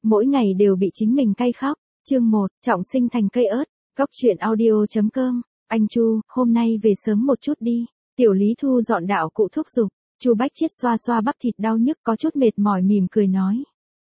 mỗi ngày đều bị chính mình cay khóc. Chương 1, trọng sinh thành cây ớt. Góc truyện audio.com. Anh Chu, hôm nay về sớm một chút đi. Tiểu Lý Thu dọn đạo cụ thúc giục. Chu Bách Chiết xoa xoa bắp thịt đau nhức có chút mệt mỏi mỉm cười nói.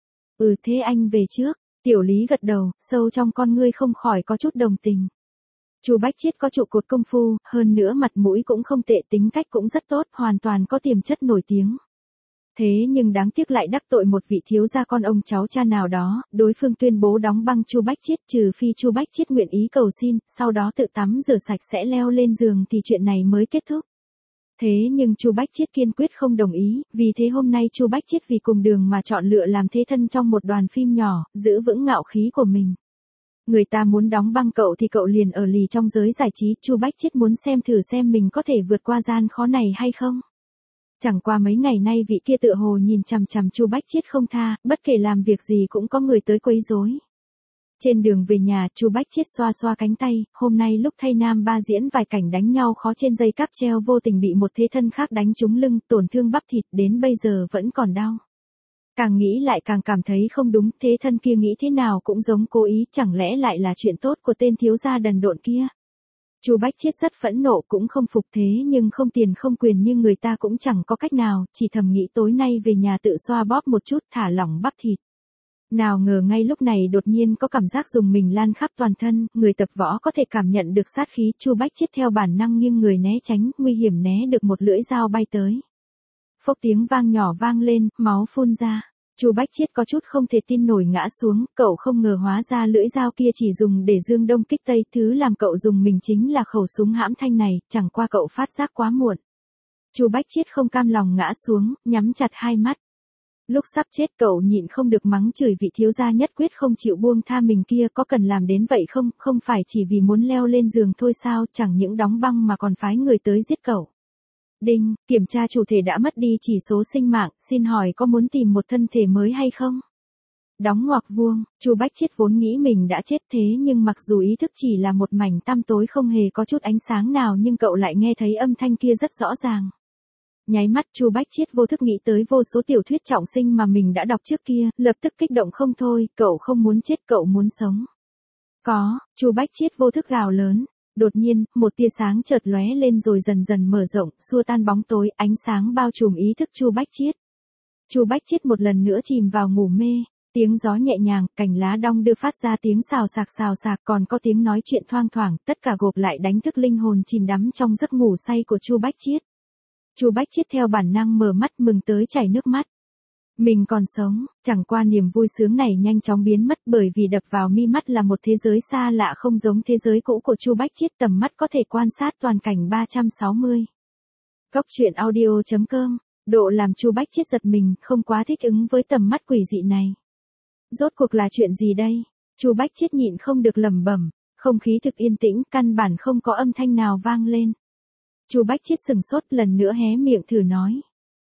Thế anh về trước. Tiểu Lý gật đầu, sâu trong con ngươi không khỏi có chút đồng tình. Chu Bách Chiết có trụ cột công phu, hơn nữa mặt mũi cũng không tệ, tính cách cũng rất tốt, hoàn toàn có tiềm chất nổi tiếng. Thế nhưng đáng tiếc lại đắc tội một vị thiếu gia con ông cháu cha nào đó, đối phương tuyên bố đóng băng Chu Bách Chiết, trừ phi Chu Bách Chiết nguyện ý cầu xin, sau đó tự tắm rửa sạch sẽ leo lên giường thì chuyện này mới kết thúc. Thế nhưng Chu Bách Chiết kiên quyết không đồng ý, vì thế hôm nay Chu Bách Chiết vì cùng đường mà chọn lựa làm thế thân trong một đoàn phim nhỏ, giữ vững ngạo khí của mình. Người ta muốn đóng băng cậu thì cậu liền ở lì trong giới giải trí, Chu Bách Chiết muốn xem thử xem mình có thể vượt qua gian khó này hay không. Chẳng qua mấy ngày nay vị kia tựa hồ nhìn chằm chằm Chu Bách Chiết không tha, bất kể làm việc gì cũng có người tới quấy rối. Trên đường về nhà, Chu Bách Chiết xoa xoa cánh tay, hôm nay lúc thay nam ba diễn vài cảnh đánh nhau khó trên dây cáp treo vô tình bị một thế thân khác đánh trúng lưng, tổn thương bắp thịt đến bây giờ vẫn còn đau. Càng nghĩ lại càng cảm thấy không đúng, thế thân kia nghĩ thế nào cũng giống cố ý, chẳng lẽ lại là chuyện tốt của tên thiếu gia đần độn kia. Chu Bách Chiết rất phẫn nộ cũng không phục, thế nhưng không tiền không quyền nhưng người ta cũng chẳng có cách nào, chỉ thầm nghĩ tối nay về nhà tự xoa bóp một chút thả lỏng bắp thịt. Nào ngờ ngay lúc này đột nhiên có cảm giác dùng mình lan khắp toàn thân, người tập võ có thể cảm nhận được sát khí, Chu Bách Chiết theo bản năng nghiêng người né tránh, nguy hiểm né được một lưỡi dao bay tới. Phốc tiếng vang nhỏ vang lên, máu phun ra. Chu Bách Chiết có chút không thể tin nổi ngã xuống, cậu không ngờ hóa ra lưỡi dao kia chỉ dùng để dương đông kích tây, thứ làm cậu dùng mình chính là khẩu súng hãm thanh này, chẳng qua cậu phát giác quá muộn. Chu Bách Chiết không cam lòng ngã xuống, nhắm chặt hai mắt. Lúc sắp chết cậu nhịn không được mắng chửi vị thiếu gia nhất quyết không chịu buông tha mình kia, có cần làm đến vậy không, không phải chỉ vì muốn leo lên giường thôi sao, chẳng những đóng băng mà còn phái người tới giết cậu. Đinh, kiểm tra chủ thể đã mất đi chỉ số sinh mạng, xin hỏi có muốn tìm một thân thể mới hay không? Đóng ngoặc vuông, Chu Bách Chiết vốn nghĩ mình đã chết, thế nhưng mặc dù ý thức chỉ là một mảnh tăm tối không hề có chút ánh sáng nào nhưng cậu lại nghe thấy âm thanh kia rất rõ ràng. Nháy mắt Chu Bách Chiết vô thức nghĩ tới vô số tiểu thuyết trọng sinh mà mình đã đọc trước kia, lập tức kích động không thôi, cậu không muốn chết, cậu muốn sống. Có, Chu Bách Chiết vô thức gào lớn. Đột nhiên, một tia sáng chợt lóe lên rồi dần dần mở rộng, xua tan bóng tối, ánh sáng bao trùm ý thức Chu Bách Chiết. Chu Bách Chiết một lần nữa chìm vào ngủ mê, tiếng gió nhẹ nhàng, cành lá đong đưa phát ra tiếng xào xạc, còn có tiếng nói chuyện thoang thoảng, tất cả gộp lại đánh thức linh hồn chìm đắm trong giấc ngủ say của Chu Bách Chiết. Chu Bách Chiết theo bản năng mở mắt mừng tới chảy nước mắt. Mình còn sống, chẳng qua niềm vui sướng này nhanh chóng biến mất bởi vì đập vào mi mắt là một thế giới xa lạ không giống thế giới cũ của Chu Bách Chiết, tầm mắt có thể quan sát toàn cảnh 360. Góc truyện audio.com, độ làm Chu Bách Chiết giật mình, không quá thích ứng với tầm mắt quỷ dị này. Rốt cuộc là chuyện gì đây? Chu Bách Chiết nhịn không được lẩm bẩm, không khí thực yên tĩnh, căn bản không có âm thanh nào vang lên. Chu Bách Chiết sừng sốt lần nữa hé miệng thử nói.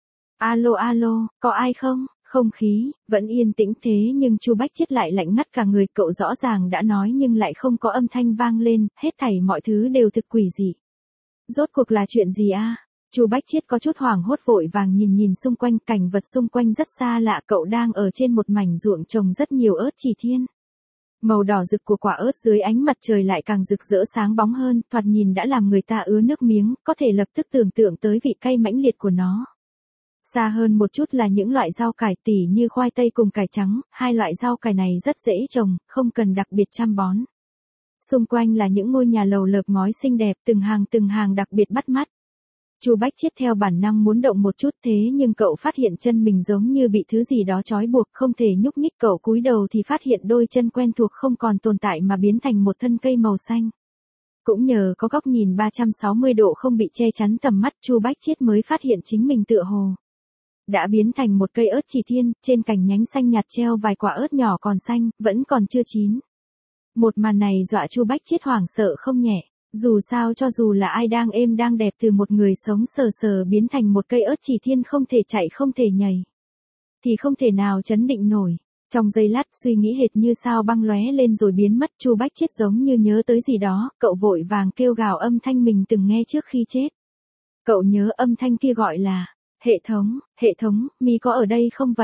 Alo, có ai không? Không khí, vẫn yên tĩnh thế nhưng Chu Bách Chiết lại lạnh ngắt cả người, cậu rõ ràng đã nói nhưng lại không có âm thanh vang lên, hết thảy mọi thứ đều thực quỷ dị. Rốt cuộc là chuyện gì a? Chu Bách Chiết có chút hoảng hốt vội vàng nhìn xung quanh, cảnh vật xung quanh rất xa lạ, cậu đang ở trên một mảnh ruộng trồng rất nhiều ớt chỉ thiên. Màu đỏ rực của quả ớt dưới ánh mặt trời lại càng rực rỡ sáng bóng hơn, thoạt nhìn đã làm người ta ứa nước miếng, có thể lập tức tưởng tượng tới vị cay mãnh liệt của nó. Xa hơn một chút là những loại rau cải tỉ như khoai tây cùng cải trắng, hai loại rau cải này rất dễ trồng, không cần đặc biệt chăm bón. Xung quanh là những ngôi nhà lầu lợp ngói xinh đẹp, từng hàng đặc biệt bắt mắt. Chu Bách Chiết theo bản năng muốn động một chút thế nhưng cậu phát hiện chân mình giống như bị thứ gì đó trói buộc, không thể nhúc nhích, cậu cúi đầu thì phát hiện đôi chân quen thuộc không còn tồn tại mà biến thành một thân cây màu xanh. Cũng nhờ có góc nhìn 360 độ không bị che chắn tầm mắt, Chu Bách Chiết mới phát hiện chính mình tựa hồ đã biến thành một cây ớt chỉ thiên, trên cành nhánh xanh nhạt treo vài quả ớt nhỏ còn xanh, vẫn còn chưa chín. Một màn này dọa Chu Bách Chiết hoảng sợ không nhẹ, dù sao cho dù là ai đang êm đang đẹp từ một người sống sờ sờ biến thành một cây ớt chỉ thiên không thể chạy không thể nhảy, thì không thể nào trấn định nổi. Trong giây lát suy nghĩ hệt như sao băng lóe lên rồi biến mất, Chu Bách Chiết giống như nhớ tới gì đó, cậu vội vàng kêu gào âm thanh mình từng nghe trước khi chết. Cậu nhớ âm thanh kia gọi là, hệ thống, mi có ở đây không vậy?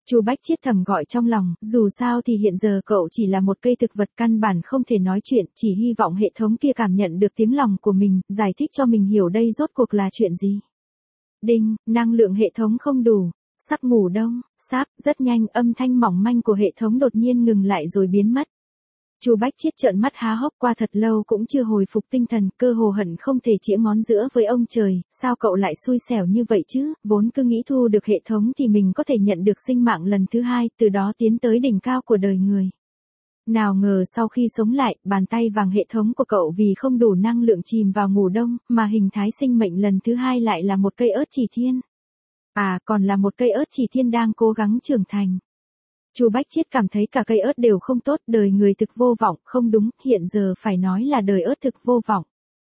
Chu Bách Chiết thầm gọi trong lòng, dù sao thì hiện giờ cậu chỉ là một cây thực vật căn bản không thể nói chuyện, chỉ hy vọng hệ thống kia cảm nhận được tiếng lòng của mình, giải thích cho mình hiểu đây rốt cuộc là chuyện gì. Đinh, năng lượng hệ thống không đủ. Sắp ngủ đông, sắp, rất nhanh âm thanh mỏng manh của hệ thống đột nhiên ngừng lại rồi biến mất. Chu Bách Chiết trợn mắt há hốc qua thật lâu cũng chưa hồi phục tinh thần, cơ hồ hận không thể chĩa ngón giữa với ông trời, sao cậu lại xui xẻo như vậy chứ, vốn cứ nghĩ thu được hệ thống thì mình có thể nhận được sinh mạng lần thứ hai, từ đó tiến tới đỉnh cao của đời người. Nào ngờ sau khi sống lại, bàn tay vàng hệ thống của cậu vì không đủ năng lượng chìm vào ngủ đông, mà hình thái sinh mệnh lần thứ hai lại là một cây ớt chỉ thiên. À, còn là một cây ớt chỉ thiên đang cố gắng trưởng thành. Chu Bách Chiết cảm thấy cả cây ớt đều không tốt, đời người thực vô vọng, không đúng, hiện giờ phải nói là đời ớt thực vô vọng.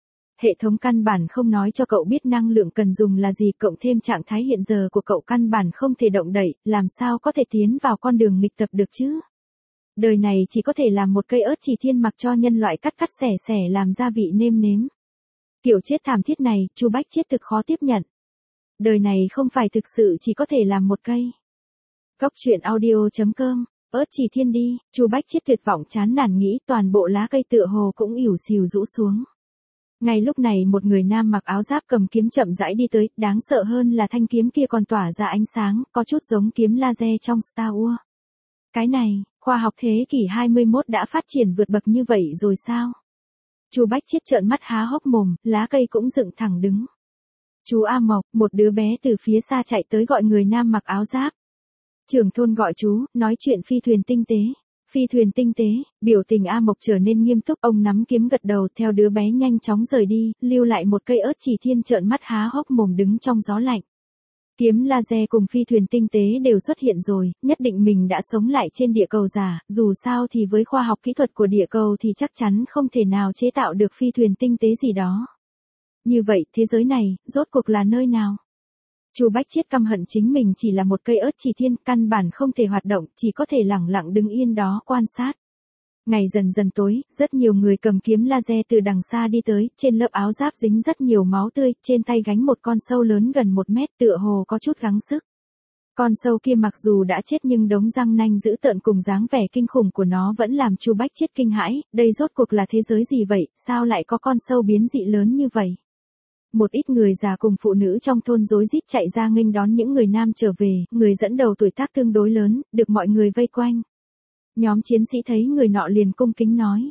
Hệ thống căn bản không nói cho cậu biết năng lượng cần dùng là gì, cộng thêm trạng thái hiện giờ của cậu căn bản không thể động đậy, làm sao có thể tiến vào con đường nghịch tập được chứ. Đời này chỉ có thể làm một cây ớt chỉ thiên mặc cho nhân loại cắt cắt xẻ xẻ làm gia vị nêm nếm. Kiểu chết thảm thiết này, Chu Bách Chiết thực khó tiếp nhận. Đời này không phải thực sự chỉ có thể làm một cây. Góc truyện audio.com, ớt chỉ thiên đi, Chu Bách Chiết tuyệt vọng chán nản nghĩ toàn bộ lá cây tựa hồ cũng ỉu xìu rũ xuống. Ngay lúc này một người nam mặc áo giáp cầm kiếm chậm rãi đi tới, đáng sợ hơn là thanh kiếm kia còn tỏa ra ánh sáng, có chút giống kiếm laser trong Star Wars. Cái này, khoa học thế kỷ 21 đã phát triển vượt bậc như vậy rồi sao? Chu Bách Chiết trợn mắt há hốc mồm, lá cây cũng dựng thẳng đứng. Chú A Mộc, một đứa bé từ phía xa chạy tới gọi người nam mặc áo giáp. Trưởng thôn gọi chú, nói chuyện phi thuyền tinh tế. Phi thuyền tinh tế, biểu tình A Mộc trở nên nghiêm túc, ông nắm kiếm gật đầu theo đứa bé nhanh chóng rời đi, lưu lại một cây ớt chỉ thiên trợn mắt há hốc mồm đứng trong gió lạnh. Kiếm laser cùng phi thuyền tinh tế đều xuất hiện rồi, nhất định mình đã sống lại trên địa cầu giả, dù sao thì với khoa học kỹ thuật của địa cầu thì chắc chắn không thể nào chế tạo được phi thuyền tinh tế gì đó. Như vậy, thế giới này, rốt cuộc là nơi nào? Chu Bách Chiết căm hận chính mình chỉ là một cây ớt chỉ thiên, căn bản không thể hoạt động, chỉ có thể lẳng lặng đứng yên đó quan sát. Ngày dần dần tối, rất nhiều người cầm kiếm laser từ đằng xa đi tới, trên lớp áo giáp dính rất nhiều máu tươi, trên tay gánh một con sâu lớn gần 1 mét tựa hồ có chút gắng sức. Con sâu kia mặc dù đã chết nhưng đống răng nanh dữ tợn cùng dáng vẻ kinh khủng của nó vẫn làm Chu Bách Chiết kinh hãi, đây rốt cuộc là thế giới gì vậy, sao lại có con sâu biến dị lớn như vậy? Một ít người già cùng phụ nữ trong thôn rối rít chạy ra nghênh đón những người nam trở về, người dẫn đầu tuổi tác tương đối lớn, được mọi người vây quanh. Nhóm chiến sĩ thấy người nọ liền cung kính nói,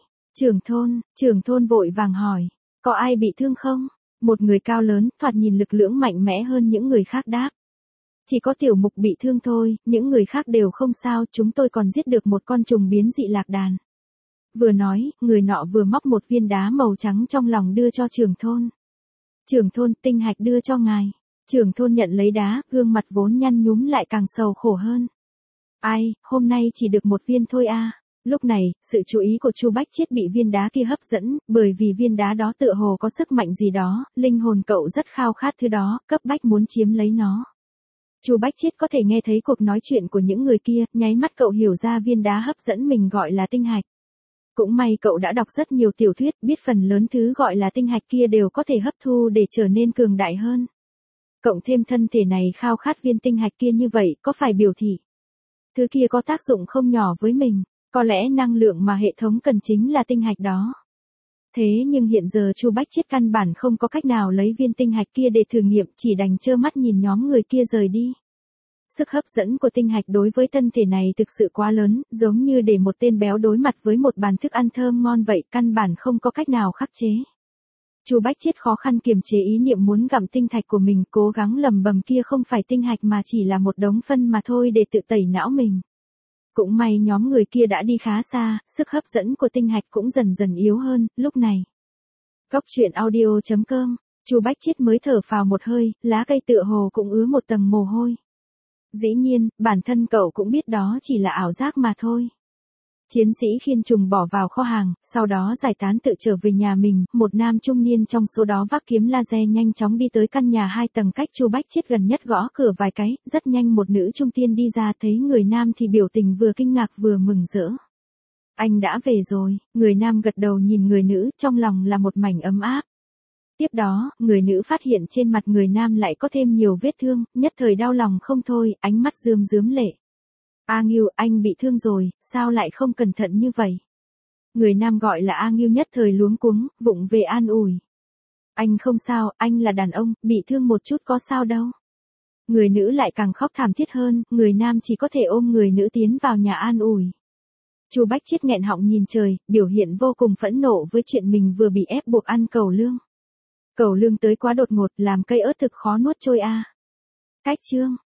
trưởng thôn vội vàng hỏi, có ai bị thương không? Một người cao lớn, thoạt nhìn lực lưỡng mạnh mẽ hơn những người khác đáp. Chỉ có Tiểu Mục bị thương thôi, những người khác đều không sao, chúng tôi còn giết được một con trùng biến dị lạc đàn. Vừa nói, người nọ vừa móc một viên đá màu trắng trong lòng đưa cho trưởng thôn. Trưởng thôn, tinh hạch đưa cho ngài. Trưởng thôn nhận lấy đá, gương mặt vốn nhăn nhúm lại càng sầu khổ hơn. Ai, hôm nay chỉ được một viên thôi à. Lúc này, sự chú ý của Chu Bách Chiết bị viên đá kia hấp dẫn, bởi vì viên đá đó tựa hồ có sức mạnh gì đó, linh hồn cậu rất khao khát thứ đó, cấp bách muốn chiếm lấy nó. Chu Bách Chiết có thể nghe thấy cuộc nói chuyện của những người kia, nháy mắt cậu hiểu ra viên đá hấp dẫn mình gọi là tinh hạch. Cũng may cậu đã đọc rất nhiều tiểu thuyết, biết phần lớn thứ gọi là tinh hạch kia đều có thể hấp thu để trở nên cường đại hơn. Cộng thêm thân thể này khao khát viên tinh hạch kia như vậy, có phải biểu thị thứ kia có tác dụng không nhỏ với mình, có lẽ năng lượng mà hệ thống cần chính là tinh hạch đó. Thế nhưng hiện giờ Chu Bách Chiết căn bản không có cách nào lấy viên tinh hạch kia để thử nghiệm, chỉ đành trơ mắt nhìn nhóm người kia rời đi. Sức hấp dẫn của tinh hạch đối với thân thể này thực sự quá lớn, giống như để một tên béo đối mặt với một bàn thức ăn thơm ngon vậy, căn bản không có cách nào khắc chế. Chu Bách Chiết khó khăn kiềm chế ý niệm muốn gặm tinh thạch của mình, cố gắng lầm bầm kia không phải tinh hạch mà chỉ là một đống phân mà thôi để tự tẩy não mình. Cũng may nhóm người kia đã đi khá xa, sức hấp dẫn của tinh hạch cũng dần dần yếu hơn, lúc này. Góc truyện audio.com, Chu Bách Chiết mới thở phào một hơi, lá cây tựa hồ cũng ứa một tầng mồ hôi. Dĩ nhiên, bản thân cậu cũng biết đó chỉ là ảo giác mà thôi. Chiến sĩ khiên trùng bỏ vào kho hàng, sau đó giải tán tự trở về nhà mình, một nam trung niên trong số đó vác kiếm laser nhanh chóng đi tới căn nhà 2 tầng cách Chu Bách Chiết gần nhất gõ cửa vài cái, rất nhanh một nữ trung tiên đi ra thấy người nam thì biểu tình vừa kinh ngạc vừa mừng rỡ. Anh đã về rồi, người nam gật đầu nhìn người nữ, trong lòng là một mảnh ấm áp. Tiếp đó, người nữ phát hiện trên mặt người nam lại có thêm nhiều vết thương, nhất thời đau lòng không thôi, ánh mắt rơm rớm lệ. A Ngưu, anh bị thương rồi, sao lại không cẩn thận như vậy? Người nam gọi là A Ngưu nhất thời luống cuống, vụng về an ủi. Anh không sao, anh là đàn ông, bị thương một chút có sao đâu. Người nữ lại càng khóc thảm thiết hơn, người nam chỉ có thể ôm người nữ tiến vào nhà an ủi. Chu Bách Chiết nghẹn họng nhìn trời, biểu hiện vô cùng phẫn nộ với chuyện mình vừa bị ép buộc ăn cẩu lương. Cẩu lương tới quá đột ngột, làm cây ớt thực khó nuốt trôi a. Cách chương